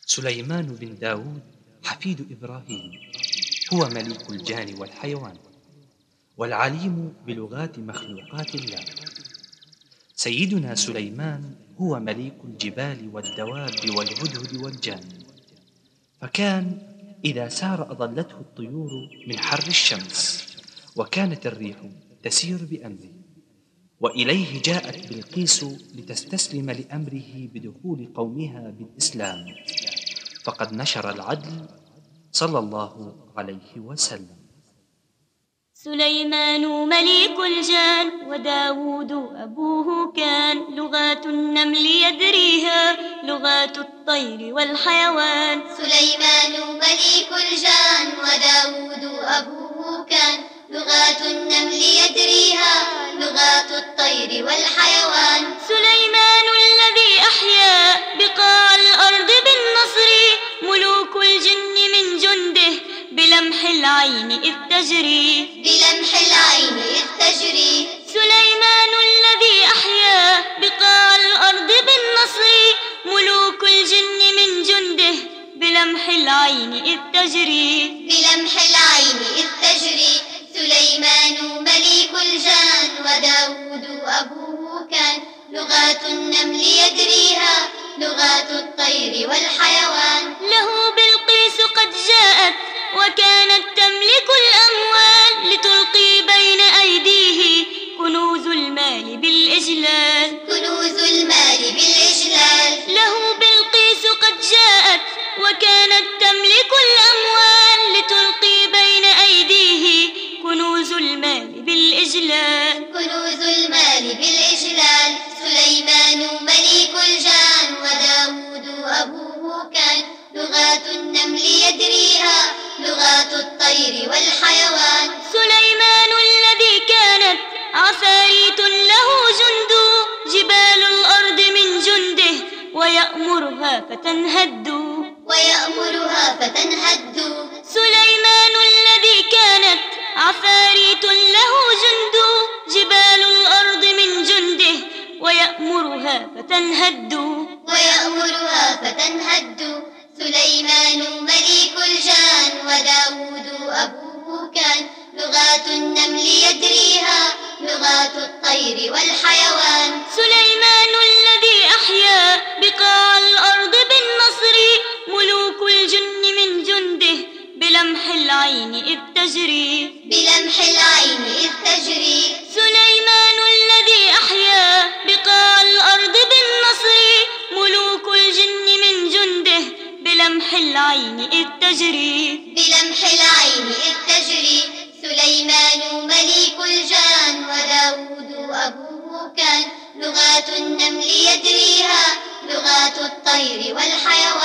سليمان بن داود حفيد إبراهيم هو مليك الجان والحيوان، والعليم بلغات مخلوقات الله. سيدنا سليمان هو مليك الجبال والدواب والهدهد والجان، فكان إذا سار أظلته الطيور من حر الشمس، وكانت الريح تسير بأمره. وإليه جاءت بلقيس لتستسلم لأمره بدخول قومها بالإسلام، فقد نشر العدل صلى الله عليه وسلم. سليمان مليك الجان وداود أبوه كان، لغات النمل يدريها لغات الطير والحيوان. سليمان مليك الجان وداود أبوه كان، لغات النمل يدريها لغات الطير والحيوان. سليمان الذي أحيا بقاع الأرض بالنصر، ملوك الجن من جنده بلمح العين إذ تجري. بلمح العين إذ تجري. سليمان الذي أحيا بقاع الأرض بالنصر، ملوك الجن من جنده بلمح العين إذ تجري. بلمح العين إذ تجري. سليمان مليك الجان وداود أبوه كان، لغات النمل يدريها لغات الطير والحيوان. له بلقيس قد جاءت وكانت تملك الأموال، لتلقي بين أيديه كنوز المال بالإجلال. كنوز المال بالإجلال. له بلقيس قد جاءت وكانت تملك الأموال، لتلقي بين أيديه كنوز المال بالإجلال. كنوز المال بالإجلال. سليمان مليك الجان وداود أبوه كان، لغات النمل يدريها لغات الطير والحيوان. سليمان الذي كانت عفاريت له جند، جبال الأرض من جنده ويأمرها فتنهد. ويأمرها فتنهد. سليمان الذي كانت عفاريت له جند، جبال الأرض من جنده ويأمرها فتنهد. ويأمرها فتنهد. سليمان مليك الجان وداود أبوه كان، لغات النمل يدريها لغات الطير والحيوان. سليمان الذي أحيا بقاع الأرض بالنصر، ملوك الجن من جنده بلمح العين إذ تجري. بلمح العين إذ تجري. سليمان الذي أحيا بقاع الأرض بالنصر، ملوك الجن من جنده بلمح العين إذ تجري. بلمح العين إذ تجري. سليمان مليك الجان وداود أبوه كان، لغات النمل يدريها لغات الطير والحيوان.